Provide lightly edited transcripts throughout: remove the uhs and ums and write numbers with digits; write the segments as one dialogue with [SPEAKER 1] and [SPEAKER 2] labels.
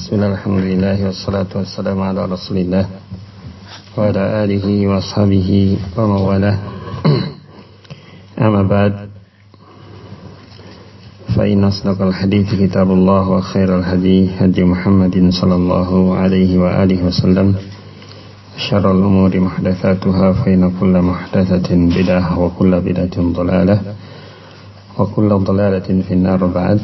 [SPEAKER 1] Bismillah, alhamdulillah, wassalatu wassalamu ala rasulillah wa ala alihi wa ashabihi wa mawalah. Amma ba'd, fa inna asdaqal hadithi kitabullah wa khairal hadi hadi Muhammadin sallallahu alaihi wa alihi wasallam. Syarrul umuri muhdatsatuha, fa inna kulla muhdatsatin bid'ah wa kulla bid'atin dhalalah wa kulla dhalalatin finnar. Ba'd.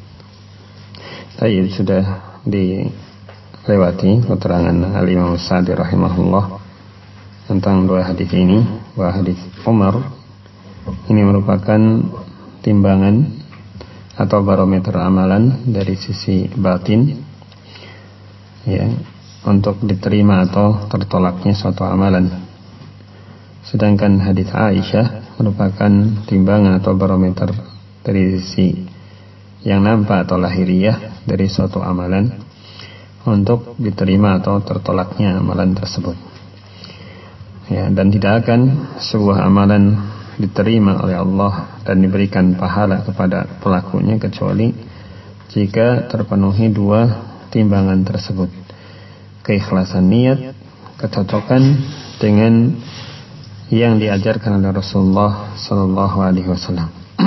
[SPEAKER 1] Baik, sudah dilewati keterangan Al-Imam Sa'di rahimahullah tentang dua hadis ini. Bahwa hadis Umar ini merupakan timbangan atau barometer amalan dari sisi batin, ya, untuk diterima atau tertolaknya suatu amalan. Sedangkan hadis Aisyah merupakan timbangan atau barometer dari sisi yang nampak atau lahiriah dari suatu amalan untuk diterima atau tertolaknya amalan tersebut. Ya, dan tidak akan sebuah amalan diterima oleh Allah dan diberikan pahala kepada pelakunya kecuali jika terpenuhi dua timbangan tersebut: keikhlasan niat, kecocokan dengan yang diajarkan oleh Rasulullah sallallahu alaihi wasallam.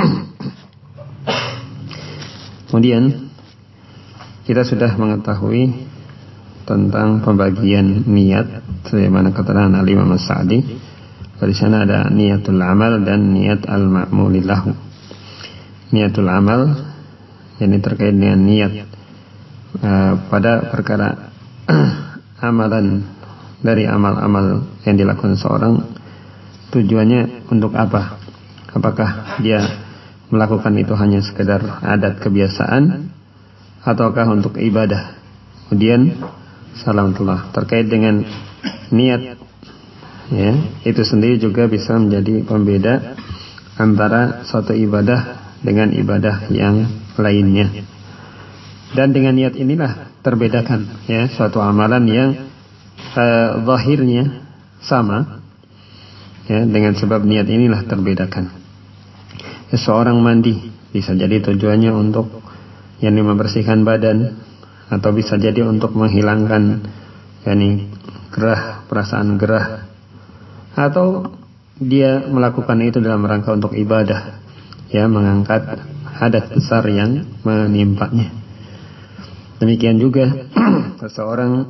[SPEAKER 1] Kemudian kita sudah mengetahui tentang pembagian niat sebagaimana keterangan Al-Imam Sa'di. Di sana ada niatul amal dan niat al-ma'mulillahu. Niatul amal yang terkait dengan niat pada perkara amalan dari amal-amal yang dilakukan seorang, tujuannya untuk apa? Apakah dia melakukan itu hanya sekedar adat kebiasaan ataukah untuk ibadah? Kemudian salamullah terkait dengan niat, ya, itu sendiri juga bisa menjadi pembeda antara suatu ibadah dengan ibadah yang lainnya. Dan dengan niat inilah terbedakan, ya, suatu amalan yang zahirnya sama, ya, dengan sebab niat inilah terbedakan. Seseorang mandi bisa jadi tujuannya untuk membersihkan badan, atau bisa jadi untuk menghilangkan gerah, perasaan gerah, atau dia melakukan itu dalam rangka untuk ibadah, ya, mengangkat hadas besar yang menimpanya. Demikian juga seseorang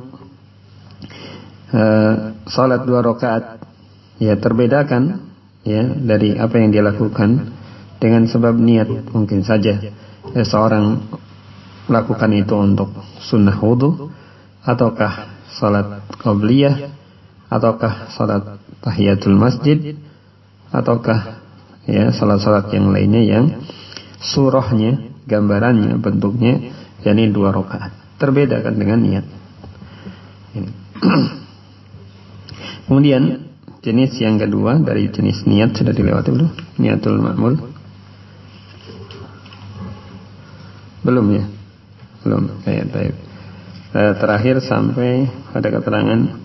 [SPEAKER 1] salat 2 rakaat, ya, terbedakan, ya, dari apa yang dia lakukan dengan sebab niat. Mungkin saja seseorang melakukan itu untuk sunnah wudu, ataukah salat qabliyah, ataukah salat tahiyatul masjid, ataukah, ya, salat-salat yang lainnya yang surahnya, gambarannya, bentuknya yakni 2 rakaat. Terbedakan dengan niat. Kemudian jenis yang kedua dari jenis niat sudah dilewati belum? Niatul ma'mul. Belum, ya? Belum. Baik. Terakhir sampai pada keterangan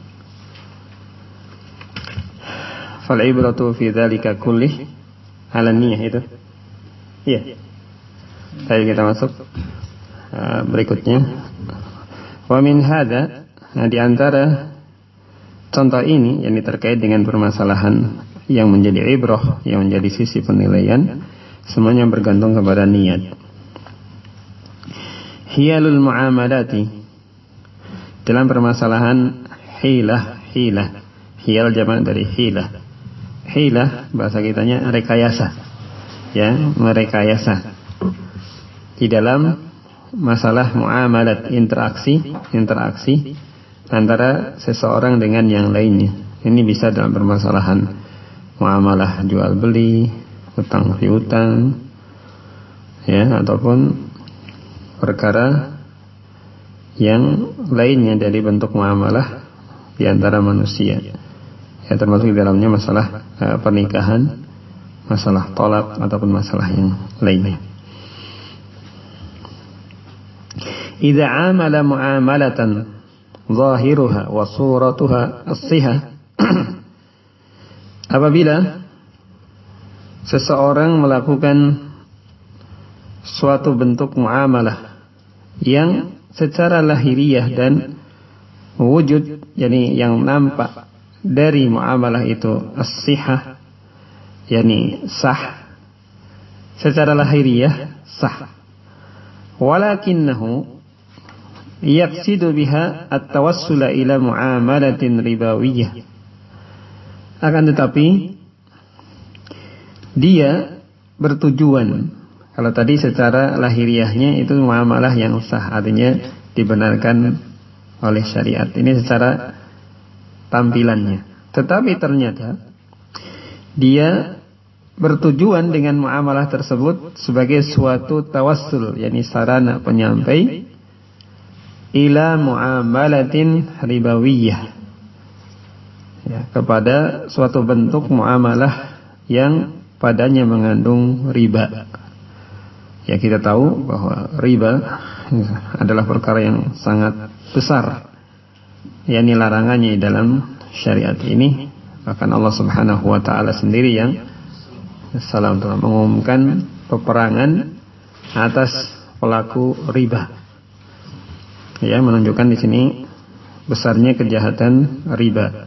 [SPEAKER 1] fal ibratu fi dzalika kullih ala niyyah itu. Iya. Baik, kita masuk berikutnya. Wa min hadza, di antara contoh ini yang terkait dengan permasalahan yang menjadi ibrah, yang menjadi sisi penilaian, semuanya bergantung kepada niat. Hiyalul muamalati, dalam permasalahan hilah. Hiyal jamak dari hilah. Hilah bahasa kitanya rekayasa, ya, merekayasa di dalam masalah muamalat, interaksi antara seseorang dengan yang lainnya. Ini bisa dalam permasalahan muamalah jual beli, hutang piutang, ya, ataupun perkara yang lainnya dari bentuk muamalah di antara manusia, ya, termasuk di dalamnya masalah pernikahan, masalah tolak, ataupun masalah yang lainnya. Idza amala muamalatan zahiruha wa suratuha as-sihah, apabila seseorang melakukan suatu bentuk muamalah yang secara lahiriah dan wujud, yani yang nampak dari muamalah itu as-sihah, yani sah secara lahiriah, sah. Walakinnahu yaqsidu biha at-tawassula ila muamalatin ribawiyyah. Akan tetapi dia bertujuan, kalau tadi secara lahiriahnya itu muamalah yang sah, artinya dibenarkan oleh syariat. Ini secara tampilannya. Tetapi ternyata dia bertujuan dengan muamalah tersebut sebagai suatu tawassul, yakni sarana penyampai ila muamalatin ribawiyyah, ya, kepada suatu bentuk muamalah yang padanya mengandung riba. Ya, kita tahu bahwa riba adalah perkara yang sangat besar, yakni larangannya dalam syariat ini. Bahkan Allah Subhanahu wa taala sendiri yang salam telah mengumumkan peperangan atas pelaku riba. Ya, menunjukkan di sini besarnya kejahatan riba.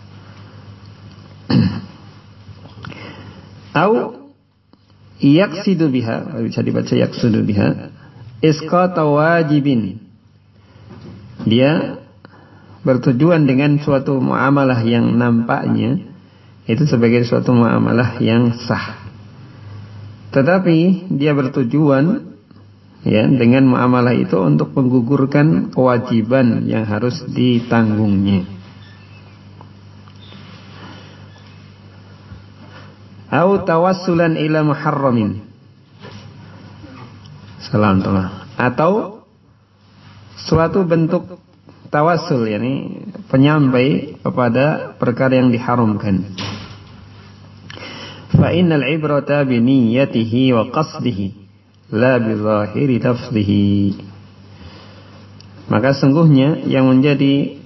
[SPEAKER 1] Au yaqsidu biha, bisa dibaca yaqsidu biha, isqata wajibin. Dia bertujuan dengan suatu muamalah yang nampaknya itu sebagai suatu muamalah yang sah. Tetapi dia bertujuan, ya, dengan muamalah itu untuk menggugurkan kewajiban yang harus ditanggungnya. Au tawassulan ila muharramin. Salam telah. Atau suatu bentuk tawassul, yakni penyampai kepada perkara yang diharamkan. Fa innal ibrata bi niyyatihi wa qasdihi la bi zahiri lafzihi. Maka sungguhnya yang menjadi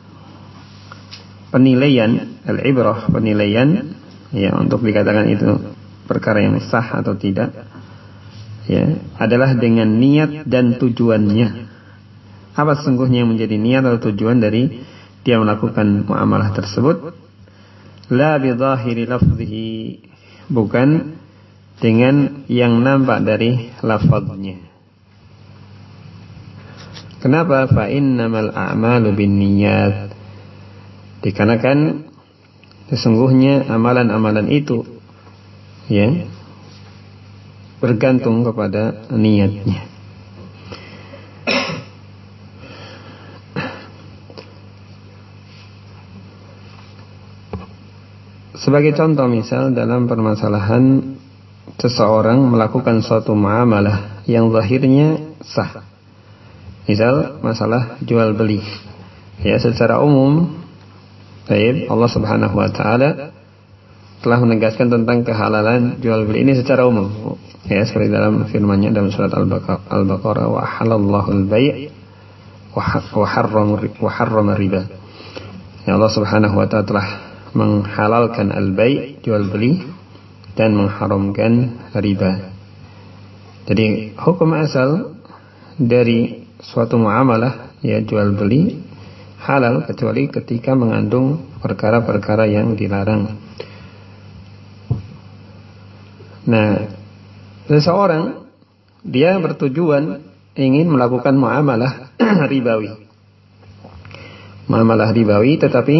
[SPEAKER 1] penilaian, al-ibrah, penilaian, ya, untuk dikatakan itu perkara yang sah atau tidak, ya, adalah dengan niat dan tujuannya. Apa sesungguhnya yang menjadi niat atau tujuan dari dia melakukan muamalah tersebut? La bi zahiri lafzihi, bukan dengan yang nampak dari lafaznya. Kenapa? Fa innamal a'malu binniyat. Dikarenakan sesungguhnya amalan-amalan itu, ya, bergantung kepada niatnya. Sebagai contoh, misal dalam permasalahan seseorang melakukan suatu muamalah yang zahirnya sah. Misal masalah jual beli. Ya, secara umum, Allah Subhanahu wa taala telah menegaskan tentang kehalalan jual beli ini secara umum. Ya, seperti dalam firman-Nya dalam surat Al-Baqarah, wa halallahu al-bai' wa harrama riba. Ya, Allah Subhanahu wa taala telah menghalalkan al-bai', jual beli, dan mengharamkan riba. Jadi hukum asal dari suatu muamalah, ya, jual beli, halal kecuali ketika mengandung perkara-perkara yang dilarang. Nah, seseorang dia bertujuan ingin melakukan muamalah ribawi. Muamalah ribawi, tetapi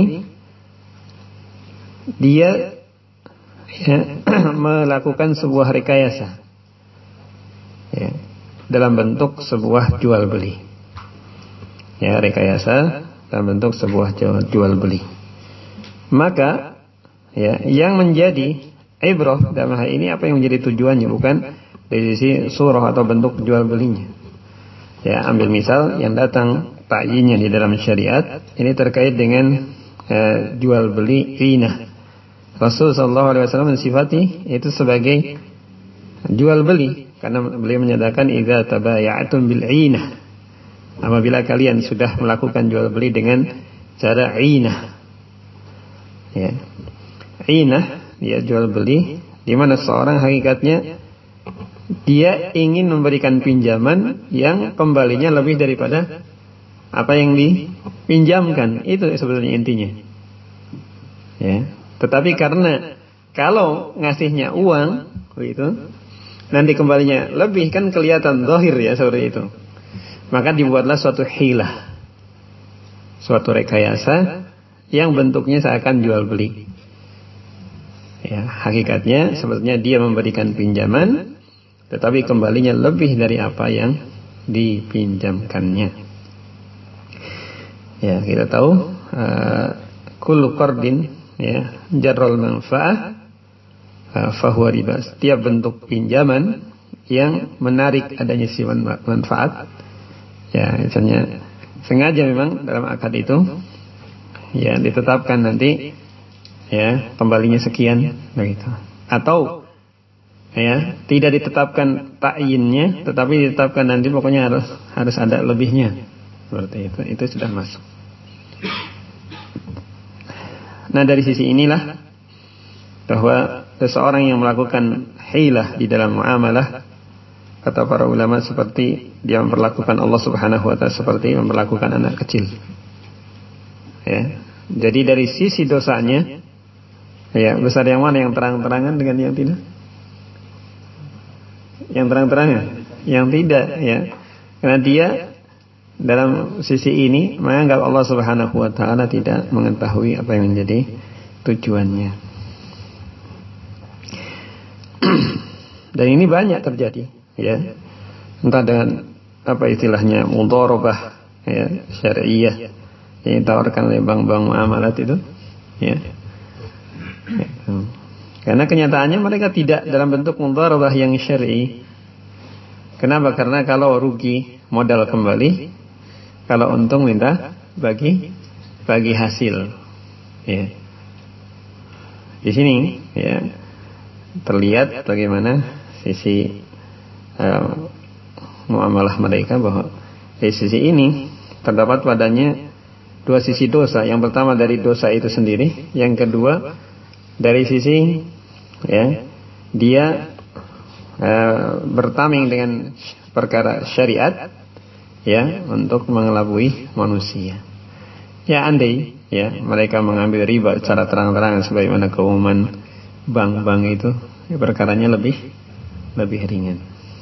[SPEAKER 1] dia, ya, melakukan sebuah rekayasa, ya, dalam bentuk sebuah jual beli. Ya, rekayasa dalam bentuk sebuah jual beli. Maka, ya, yang menjadi ibrah dalam hal ini apa yang menjadi tujuannya, bukan dari sisi surah atau bentuk jual belinya. Ya, ambil misal yang datang ta'yinnya di dalam syariat ini terkait dengan jual beli inah. Rasul sallallahu alaihi wasallam mensifati itu sebagai jual beli karena beliau menyatakan idza tabaya'tum bil 'inah, apabila kalian sudah melakukan jual beli dengan cara 'inah. Ya. 'Inah, ya, jual beli di mana seorang hakikatnya dia ingin memberikan pinjaman yang kembalinya lebih daripada apa yang dipinjamkan. Itu sebenarnya intinya. Ya. Tetapi karena kalau ngasihnya uang, begitu, nanti kembalinya lebih, kan kelihatan zahir ya seperti itu. Maka dibuatlah suatu hilah, suatu rekayasa yang bentuknya seakan jual beli. Ya, hakikatnya sebetulnya dia memberikan pinjaman, tetapi kembalinya lebih dari apa yang dipinjamkannya. Ya, kita tahu kullu qardin ya jarral manfa'ah fahuwa riba. Setiap bentuk pinjaman yang menarik adanya sifat manfaat, ya misalnya sengaja memang dalam akad itu ya ditetapkan nanti ya kembalinya sekian begitu, atau ya tidak ditetapkan ta'yinnya, tetapi ditetapkan nanti pokoknya harus ada lebihnya, seperti itu sudah masuk. Nah, dari sisi inilah bahwa seseorang yang melakukan hilah di dalam muamalah, kata para ulama, seperti dia memperlakukan Allah Subhanahu wa ta'ala seperti memperlakukan anak kecil. Ya. Jadi dari sisi dosanya, ya besar yang mana, yang terang-terangan dengan yang tidak? Yang terang-terangan, yang tidak, ya. Karena dia dalam sisi ini menganggap Allah Subhanahu wa ta'ala tidak mengetahui apa yang menjadi tujuannya. Dan ini banyak terjadi, ya. Entah dengan apa istilahnya mudharabah ya syar'iyyah yang ditawarkan oleh bank-bank muamalat itu, ya. Karena kenyataannya mereka tidak dalam bentuk mudharabah yang syar'i. Kenapa? Karena kalau rugi modal kembali, kalau untung minta bagi hasil. Ya. Di sini ya terlihat bagaimana sisi muamalah mereka, bahwa di sisi ini terdapat padanya dua sisi dosa. Yang pertama dari dosa itu sendiri, yang kedua dari sisi ya dia bertameng dengan perkara syariat ya untuk mengelabui manusia. Ya andai ya mereka mengambil riba secara terang-terangan sebagaimana keumuman bank-bank itu, ya, perkaranya lebih ringan.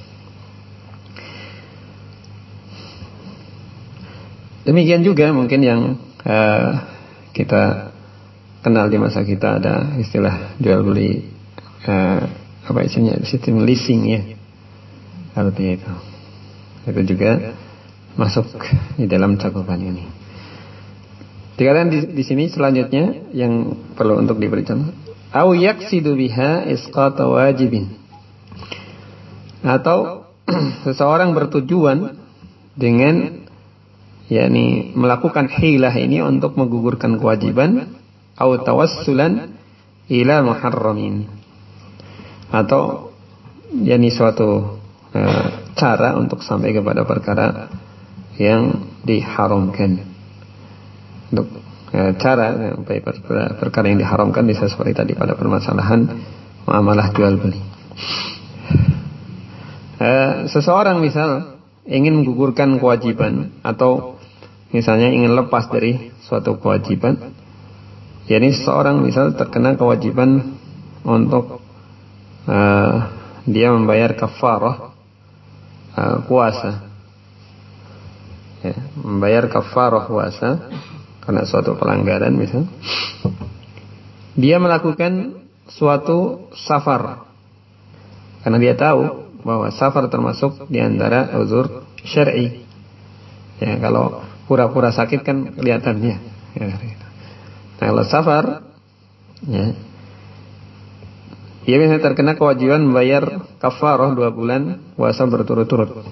[SPEAKER 1] Demikian juga mungkin yang kita kenal di masa kita, ada istilah jual beli apa istilahnya, sistem leasing ya, artinya itu juga masuk di dalam cakupan ini. Dikatakan di sini selanjutnya yang perlu untuk diberi contoh, au yaqsidu biha isqata wajibin, atau seseorang bertujuan dengan yakni melakukan hilah ini untuk menggugurkan kewajiban, au tawassulan ila muharramin, atau yakni suatu cara untuk sampai kepada perkara yang diharamkan. Untuk cara perkara yang diharamkan bisa seperti tadi pada permasalahan muamalah jual beli. Seseorang misal ingin menggugurkan kewajiban, atau misalnya ingin lepas dari suatu kewajiban, yakni seseorang misal terkena kewajiban untuk dia membayar kafarah puasa, ya, membayar kafarah puasa karena suatu pelanggaran misal, dia melakukan suatu safar karena dia tahu bahwa safar termasuk di antara uzur syar'i. Ya, kalau pura-pura sakit kan kelihatannya. Ya. Nah, kalau safar, ya, dia bisa terkena kewajiban membayar kafarah 2 bulan puasa berturut-turut.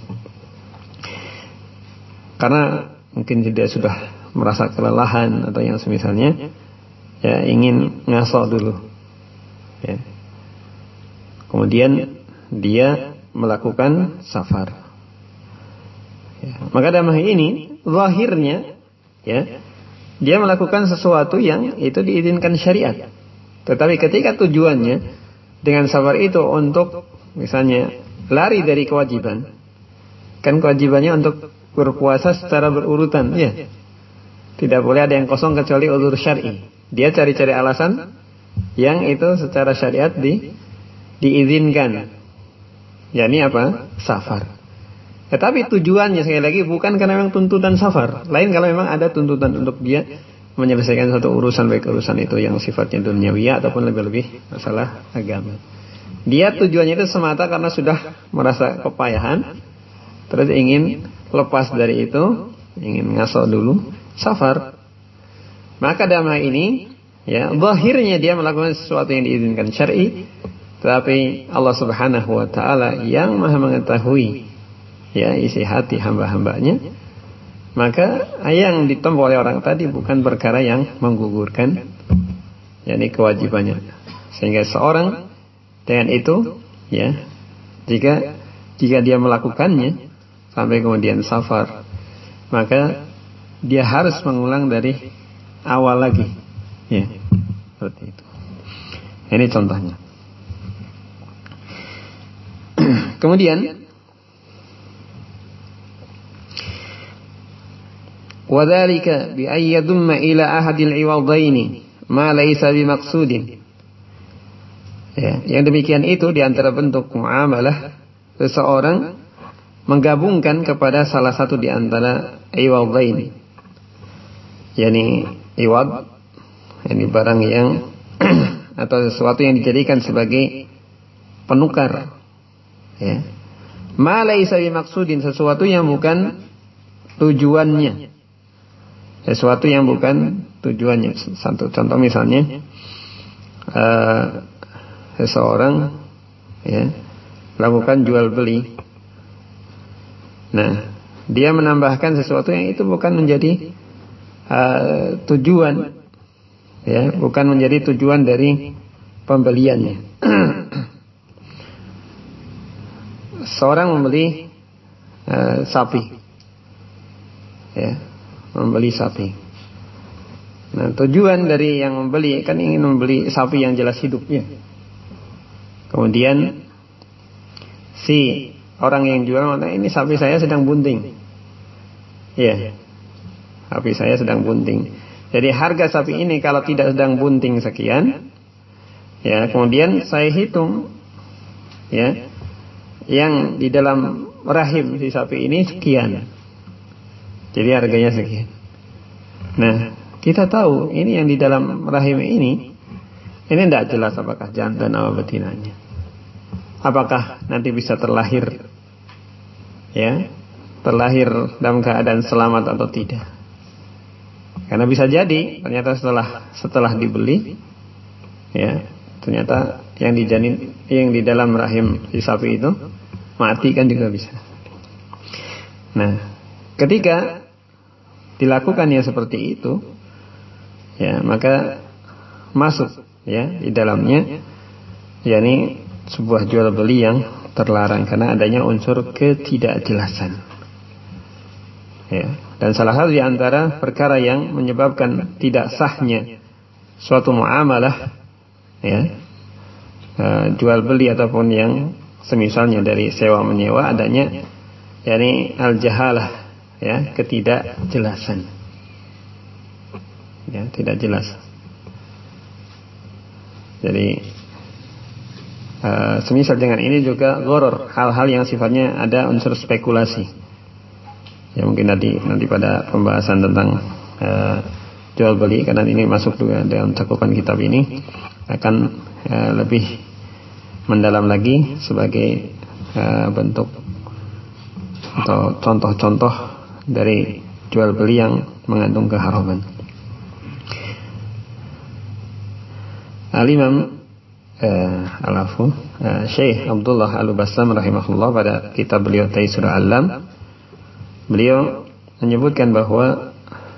[SPEAKER 1] Karena mungkin dia sudah merasa kelelahan atau yang semisalnya, ya ingin ngaso dulu. Ya. Kemudian dia melakukan safar. Ya. Maka dalam hal ini zahirnya ya dia melakukan sesuatu yang itu diizinkan syariat. Tetapi ketika tujuannya dengan safar itu untuk misalnya lari dari kewajiban, kan kewajibannya untuk berpuasa secara berurutan, ya. Tidak boleh ada yang kosong kecuali uzur syar'i. Dia cari-cari alasan yang itu secara syariat diizinkan. yakni apa? Safar. Tetapi tujuannya sekali lagi bukan karena memang tuntutan safar. Lain kalau memang ada tuntutan untuk dia menyelesaikan satu urusan, baik urusan itu yang sifatnya duniawi ataupun lebih-lebih masalah agama. Dia tujuannya itu semata karena sudah merasa kepayahan, terus ingin lepas dari itu, ingin ngaso dulu, safar. Maka dalam hal ini, ya, zahirnya dia melakukan sesuatu yang diizinkan syar'i, tetapi Allah Subhanahu wa taala yang Maha mengetahui, ya, isi hati hamba-hambanya, maka yang ditempuh oleh orang tadi bukan perkara yang menggugurkan, yakni kewajibannya. Sehingga seorang dengan itu, ya, jika dia melakukannya sampai kemudian safar, maka dia harus mengulang dari awal lagi, ya, seperti itu. Ini contohnya. Kemudian وذلك بأن يضم إلى أحد العوضين ما ليس بمقصود. Ya, yang demikian itu diantara bentuk muamalah seseorang menggabungkan kepada salah satu diantara iwadain. Yani iwad, ini barang yang atau sesuatu yang dijadikan sebagai penukar. Ya. Ma laisa bimaksudin, sesuatu yang bukan tujuannya. Sesuatu yang bukan tujuannya. Satu contoh misalnya, seseorang, ya, melakukan jual beli. Nah, dia menambahkan sesuatu yang itu bukan menjadi tujuan, ya, bukan menjadi tujuan dari pembeliannya. Seorang membeli sapi, ya, membeli sapi. Nah, tujuan dari yang membeli kan ingin membeli sapi yang jelas hidup, ya. Kemudian si orang yang jual mengatakan, ini sapi saya sedang bunting. Ya, sapi saya sedang bunting. Jadi harga sapi ini kalau tidak sedang bunting sekian, ya, kemudian saya hitung, ya, yang di dalam rahim si sapi ini sekian. Jadi harganya sekian. Nah, kita tahu ini yang di dalam rahim ini tidak jelas apakah jantan atau betinanya. Apakah nanti bisa terlahir, ya, terlahir dalam keadaan selamat atau tidak? Karena bisa jadi ternyata setelah dibeli, ya, ternyata yang dijanin, yang di dalam rahim si sapi itu mati, kan juga bisa. Nah, ketika dilakukannya seperti itu, ya, maka masuk, ya, di dalamnya, yakni sebuah jual beli yang terlarang karena adanya unsur ketidakjelasan. Ya, dan salah satu di antara perkara yang menyebabkan tidak sahnya suatu muamalah, ya, jual beli ataupun yang semisalnya dari sewa menyewa, adanya yakni al-jahalah, ya, ketidakjelasan. Ya, tidak jelas. Jadi semisal dengan ini juga gharar, hal-hal yang sifatnya ada unsur spekulasi. Ya, mungkin nanti pada pembahasan tentang jual beli, karena ini masuk juga dalam cakupan kitab ini, akan lebih mendalam lagi sebagai bentuk atau contoh-contoh dari jual beli yang mengandung keharaman. Al-Imam Syekh Abdullah Al-Bassam rahimahullah pada kitab beliau Taisir Al-Alam, beliau menyebutkan bahwa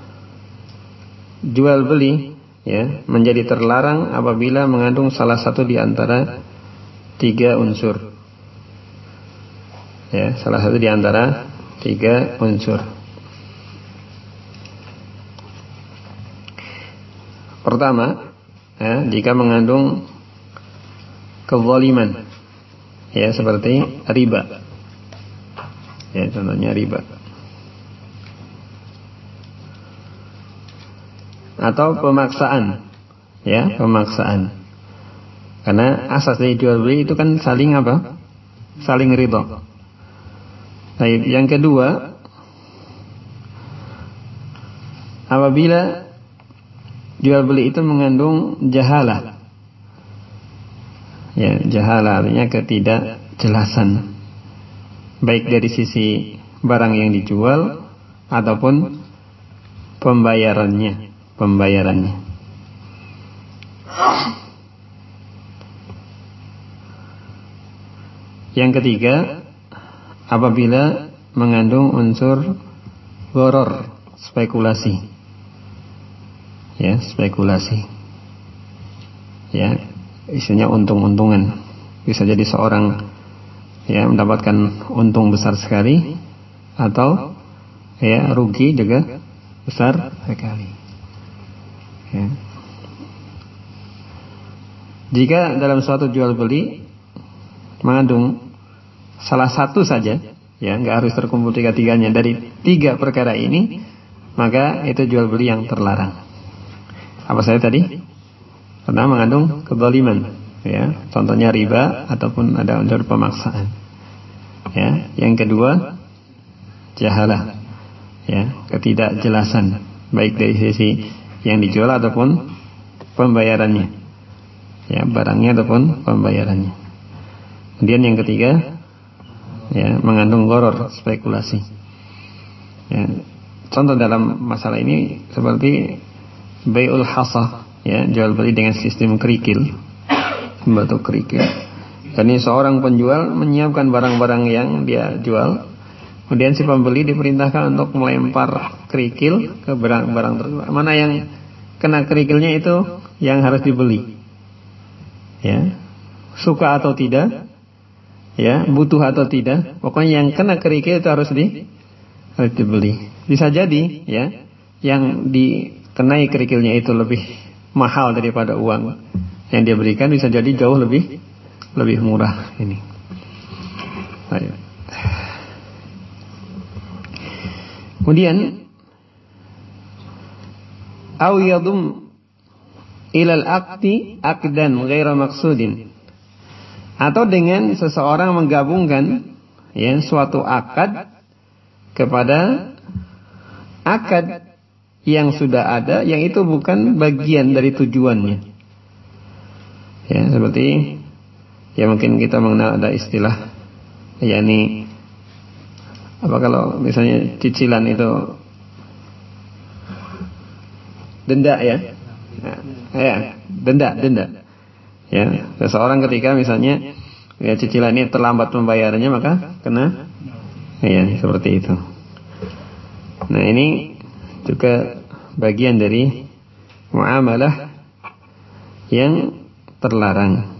[SPEAKER 1] jual beli, ya, menjadi terlarang apabila mengandung salah satu di antara 3 unsur. Ya, salah satu di antara 3 unsur. Pertama, ya, jika mengandung kezaliman, Ya, seperti riba. Ya, contohnya riba. Atau pemaksaan. Ya, pemaksaan. Karena asas dari jual beli itu kan saling apa? Saling ridho. Baik, yang kedua, apabila jual beli itu mengandung jahalah. Ya, jahalah artinya ketidakjelasan. Baik dari sisi barang yang dijual ataupun pembayarannya. Yang ketiga, apabila mengandung unsur gharar, spekulasi. Ya, spekulasi. Ya, isinya untung-untungan. Bisa jadi seorang ya mendapatkan untung besar sekali atau ya rugi juga besar sekali. Ya. Jika dalam suatu jual beli mengandung salah satu saja, ya nggak harus terkumpul tiga-tiganya dari tiga perkara ini, maka itu jual beli yang terlarang. Apa saya tadi? Karena mengandung kezaliman, ya, contohnya riba ataupun ada unsur pemaksaan. Ya, yang kedua jahalah, ya, ketidakjelasan baik dari sisi yang dijual ataupun pembayarannya, ya, barangnya ataupun pembayarannya. Kemudian yang ketiga, ya, mengandung gharar, spekulasi. Ya, contoh dalam masalah ini seperti bai'ul hasah, ya, jual beli dengan sistem kerikil, batu kerikil. Jadi seorang penjual menyiapkan barang-barang yang dia jual, kemudian si pembeli diperintahkan untuk melempar kerikil ke barang-barang tersebut. Mana yang kena kerikilnya itu yang harus dibeli. Ya, suka atau tidak, ya, butuh atau tidak, pokoknya yang kena kerikil itu harus dibeli. Bisa jadi, ya, yang dikenai kerikilnya itu lebih mahal daripada uang yang dia berikan, bisa jadi jauh lebih murah ini. Ayo. Kemudian au yadum ilal aqdi aqdan ghaira maqsudin, atau dengan seseorang menggabungkan ya suatu akad kepada akad yang sudah ada, yang itu bukan bagian dari tujuannya. Ya, seperti ya mungkin kita mengenal ada istilah, yakni apa kalau misalnya cicilan itu denda, ya. Nah, ya, denda. Ya, seseorang ketika misalnya ya cicilan ini terlambat pembayarannya, maka kena ya seperti itu. Nah, ini juga bagian dari muamalah yang terlarang.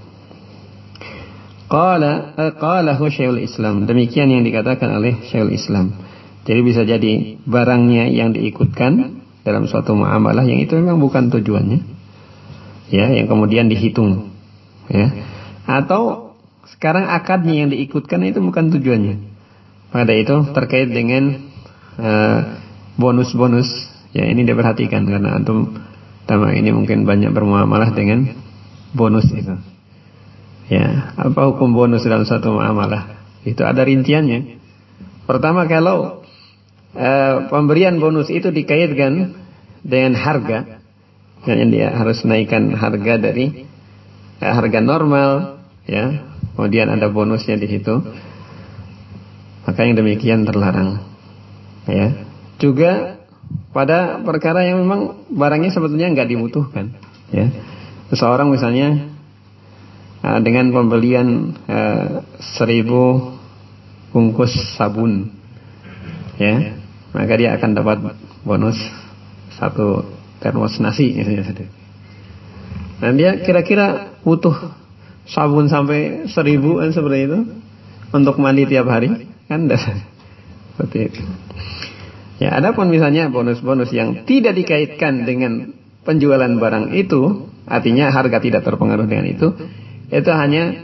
[SPEAKER 1] Qalahu Syekhul Islam, demikian yang dikatakan oleh Syekhul Islam. Jadi bisa jadi barangnya yang diikutkan dalam suatu muamalah yang itu memang bukan tujuannya, ya, yang kemudian dihitung, ya, atau sekarang akadnya yang diikutkan itu bukan tujuannya. Maka itu terkait dengan bonus-bonus, ya, ini diperhatikan karena antum tamak ini mungkin banyak bermuamalah dengan bonus itu. Ya, apa hukum bonus dalam suatu muamalah? Itu ada rinciannya. Pertama, kalau pemberian bonus itu dikaitkan dengan harga, yang dia harus naikkan harga dari harga normal, ya, kemudian ada bonusnya di situ, maka yang demikian terlarang. Ya, juga pada perkara yang memang barangnya sebetulnya nggak dibutuhkan, ya. Seseorang misalnya dengan pembelian 1000 bungkus sabun, ya, maka dia akan dapat bonus 1 termos nasi misalnya. Nah, dia kira-kira butuh sabun sampai 1000 kan seperti itu untuk mandi tiap hari, kan seperti itu. Ya, adapun misalnya bonus-bonus yang tidak dikaitkan dengan penjualan barang itu, artinya harga tidak terpengaruh dengan itu hanya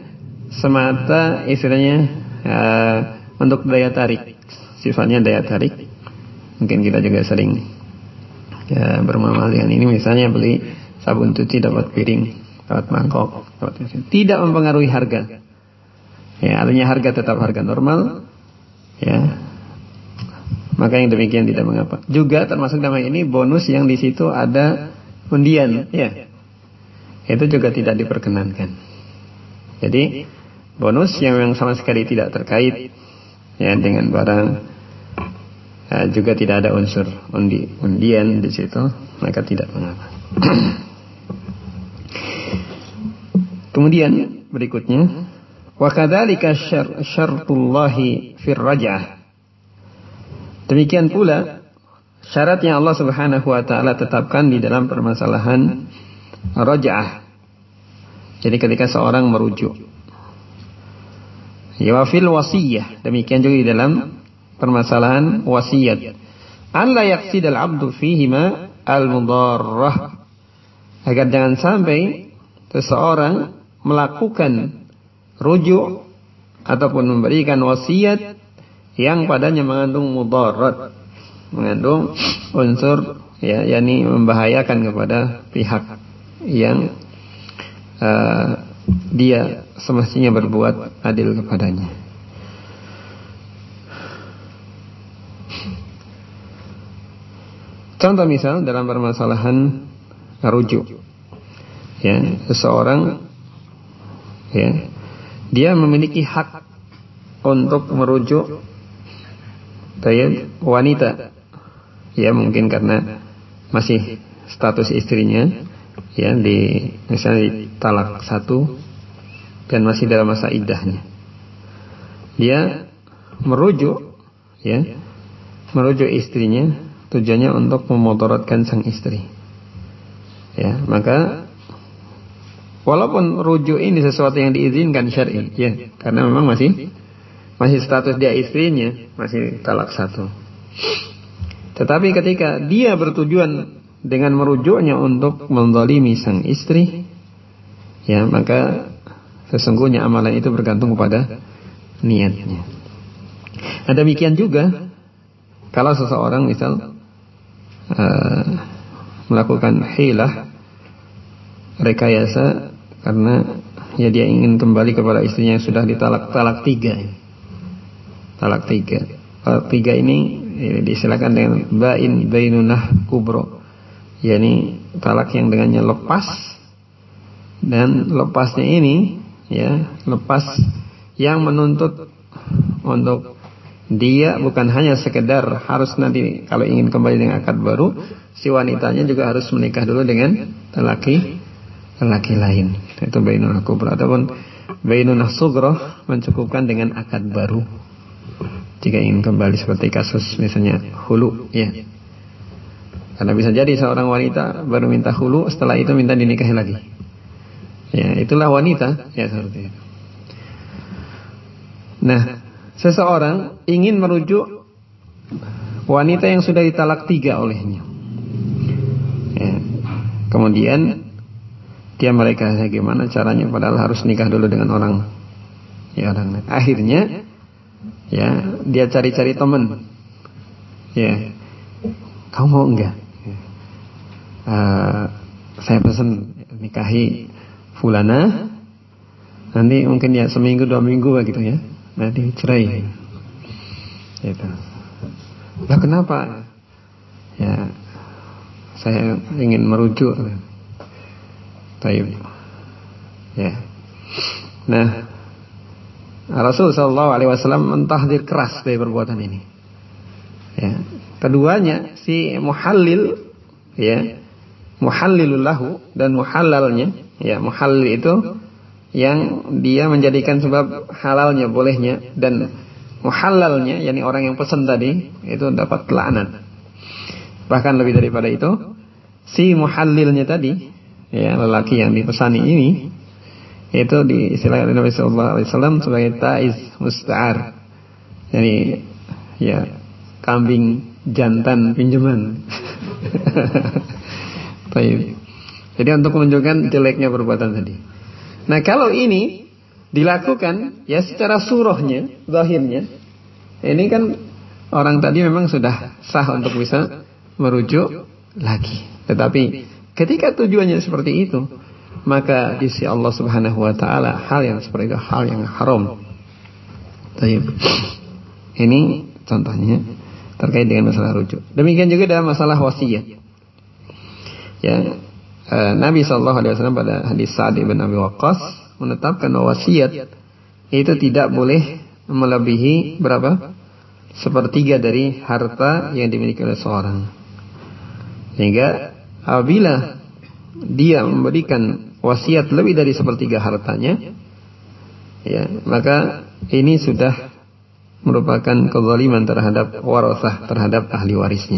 [SPEAKER 1] semata istilahnya untuk daya tarik, sifatnya daya tarik. Mungkin kita juga sering bermuamalah dengan ini, misalnya beli sabun cuci dapat piring, dapat mangkok, tidak mempengaruhi harga. Ya, artinya harga tetap harga normal. Ya, maka yang demikian tidak mengapa. Juga termasuk dalam ini bonus yang di situ ada undian, ya, itu juga tidak diperkenankan. Jadi bonus yang sama sekali tidak terkait ya dengan barang, juga tidak ada unsur undian di situ, maka tidak mengapa. Kemudian berikutnya, wa kadzalika syartullahi fir raj'ah. Demikian pula syarat yang Allah Subhanahu wa taala tetapkan di dalam permasalahan raj'ah. Jadi ketika seorang merujuk. Ya, wa fil wasiyah, demikian juga di dalam permasalahan wasiat. Alla yaqsidal 'abdu fihima al-mudarrah. Agar jangan sampai seseorang melakukan rujuk ataupun memberikan wasiat yang padanya mengandung mudarat, mengandung unsur ya, yakni membahayakan kepada pihak yang dia semestinya berbuat adil kepadanya. Contoh misal dalam permasalahan rujuk, ya, seseorang ya, dia memiliki hak untuk merujuk wanita, ya, mungkin karena masih status istrinya, ya, misalnya talak 1 dan masih dalam masa iddahnya, dia merujuk, ya, merujuk istrinya, tujuannya untuk memudaratkan sang istri, ya, maka walaupun rujuk ini sesuatu yang diizinkan syar'i, ya, karena memang masih status dia istrinya, masih talak 1. Tetapi ketika dia bertujuan dengan merujuknya untuk menzalimi sang istri, ya, maka sesungguhnya amalan itu bergantung kepada niatnya. Nah, demikian juga kalau seseorang misal melakukan hilah, rekayasa, karena ya dia ingin kembali kepada istrinya yang sudah ditalak talak 3. Talak 3 ini disilakan dengan bainunah kubro, yakni talak yang dengannya lepas, dan lepasnya ini, ya, lepas yang menuntut untuk dia bukan hanya sekedar harus nanti kalau ingin kembali dengan akad baru, si wanitanya juga harus menikah dulu dengan lelaki lain. Itu bainunah kubro. Ataupun bainunah sugro, mencukupkan dengan akad baru jika ingin kembali, seperti kasus misalnya hulu, ya. Karena bisa jadi seorang wanita baru minta hulu, setelah itu minta dinikahi lagi. Ya, itulah wanita, ya, seperti itu. Nah, seseorang ingin merujuk wanita yang sudah ditalak 3 olehnya, ya. Kemudian dia mereka gimana caranya, padahal harus nikah dulu dengan orang lain. Akhirnya, ya, dia cari-cari teman, ya, kamu mau enggak? Saya pesan nikahi fulana, nanti mungkin ya seminggu 2 minggu begitu, ya, nanti cerai. Gitu. Lah kenapa? Ya, saya ingin merujuk. Baik. Ya. Nah, Rasul sallallahu alaihi wasallam mentahdzir keras dari perbuatan ini. Ya. Keduanya, si muhallil, ya, muhallilul lahu dan muhallalnya, ya, muhallil itu yang dia menjadikan sebab halalnya, bolehnya, dan muhallalnya, yakni orang yang pesan tadi, itu dapat laknat. Bahkan lebih daripada itu, si muhallilnya tadi, ya, lelaki yang dipesani ini, itu diistilahkan oleh Nabi sallallahu alaihi wasallam sebagai taiz musta'ar. Jadi, ya, kambing jantan pinjaman. Baik. Jadi untuk menunjukkan jeleknya perbuatan tadi. Nah, kalau ini dilakukan ya secara surahnya, zahirnya. Ini kan orang tadi memang sudah sah untuk bisa merujuk lagi. Tetapi ketika tujuannya seperti itu, maka di sisi Allah Subhanahu wa taala hal yang seperti itu hal yang haram. Baik. Ini contohnya terkait dengan masalah rujuk. Demikian juga dalam masalah wasiat. Ya, Nabi SAW pada hadis Sa'd bin Abi Waqqas menetapkan wasiat itu tidak boleh melebihi berapa? Sepertiga dari harta yang dimiliki oleh seorang. Sehingga apabila dia memberikan wasiat lebih dari sepertiga hartanya, ya, maka ini sudah merupakan kezaliman terhadap warasah, terhadap ahli warisnya.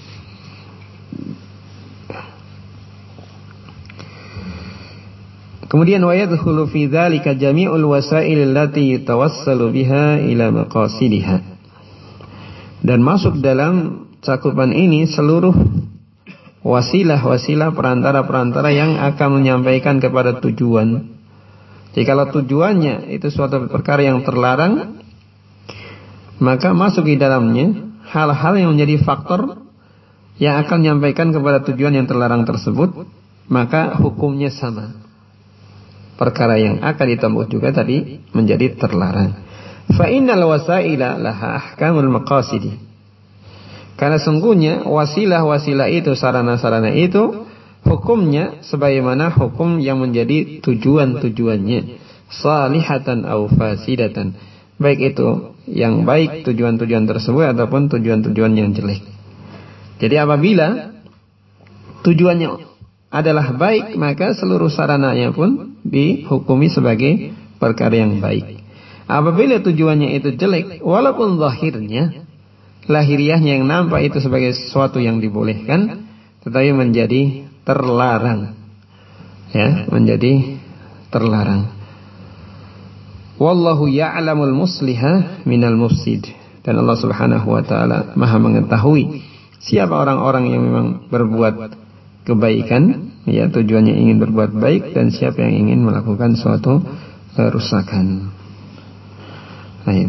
[SPEAKER 1] Kemudian wa yadkhulu fi dzalika jami'ul wasail allati yatawassalu biha ila maqasidiha. Dan masuk dalam cakupan ini seluruh wasilah-wasilah perantara-perantara yang akan menyampaikan kepada tujuan. Jadi kalau tujuannya itu suatu perkara yang terlarang, maka masuk di dalamnya hal-hal yang menjadi faktor yang akan menyampaikan kepada tujuan yang terlarang tersebut, maka hukumnya sama. Perkara yang akan ditempuh juga tadi menjadi terlarang. Fa innal wasaila laha ahkamul maqasidi. Karena sungguhnya wasilah-wasilah itu, sarana-sarana itu hukumnya sebagaimana hukum yang menjadi tujuan-tujuannya, salihatan au fasidatan. Baik itu yang baik tujuan-tujuan tersebut ataupun tujuan-tujuan yang jelek. Jadi apabila tujuannya adalah baik, maka seluruh sarananya pun dihukumi sebagai perkara yang baik. Apabila tujuannya itu jelek, walaupun zahirnya, lahiriahnya yang nampak itu sebagai sesuatu yang dibolehkan, tetapi menjadi terlarang. Ya, menjadi terlarang. Wallahu ya'lamul musliha minal mufsid. Dan Allah Subhanahu wa taala Maha mengetahui siapa orang-orang yang memang berbuat kebaikan, ya, tujuannya ingin berbuat baik, dan siapa yang ingin melakukan suatu kerusakan. Baik.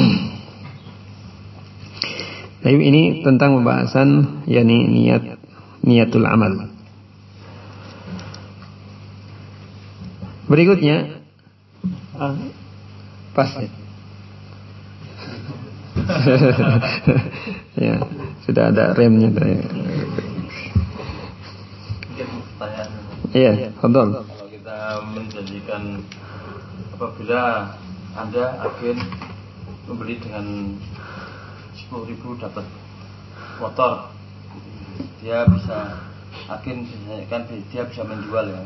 [SPEAKER 1] Baik, ini tentang pembahasan yakni niatul amal. Berikutnya pas ya. Ya, sudah ada remnya. Iya, betul.
[SPEAKER 2] Kalau kita menjanjikan apabila Anda agen membeli dengan 10.000 dapat motor, dia bisa agen kan dia bisa menjual ya.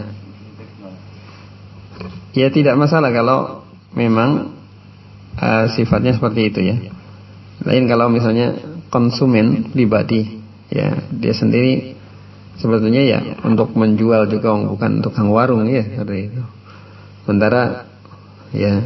[SPEAKER 1] Ya tidak masalah kalau memang sifatnya seperti itu ya. Lain kalau misalnya konsumen pribadi, ya dia sendiri sebetulnya ya untuk menjual juga, bukan tukang warung ya seperti itu. Sementara ya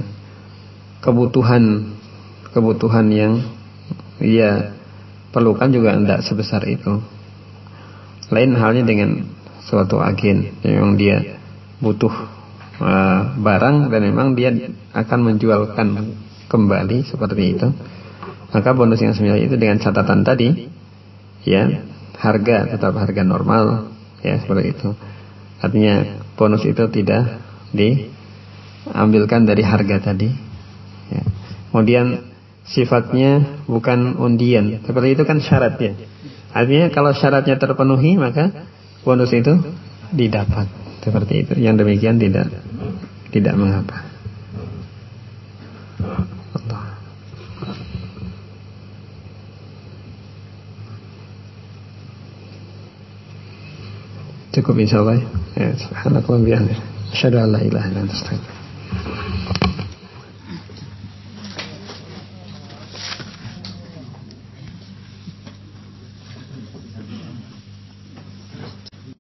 [SPEAKER 1] kebutuhan yang dia perlukan juga tidak sebesar itu. Lain halnya dengan suatu agen yang memang dia butuh barang dan memang dia akan menjualkan kembali seperti itu. Maka bonus yang semacam itu dengan catatan tadi, ya, harga tetap harga normal, ya, seperti itu. Artinya bonus itu tidak diambilkan dari harga tadi, ya. Kemudian sifatnya bukan undian, seperti itu kan syaratnya. Artinya kalau syaratnya terpenuhi maka bonus itu didapat, seperti itu. Yang demikian tidak mengapa. Allah. Cukup insyaallah ya. Subhanallah wa bihamdihi. Asyhadu an la ilaha illa anta astaghfiruka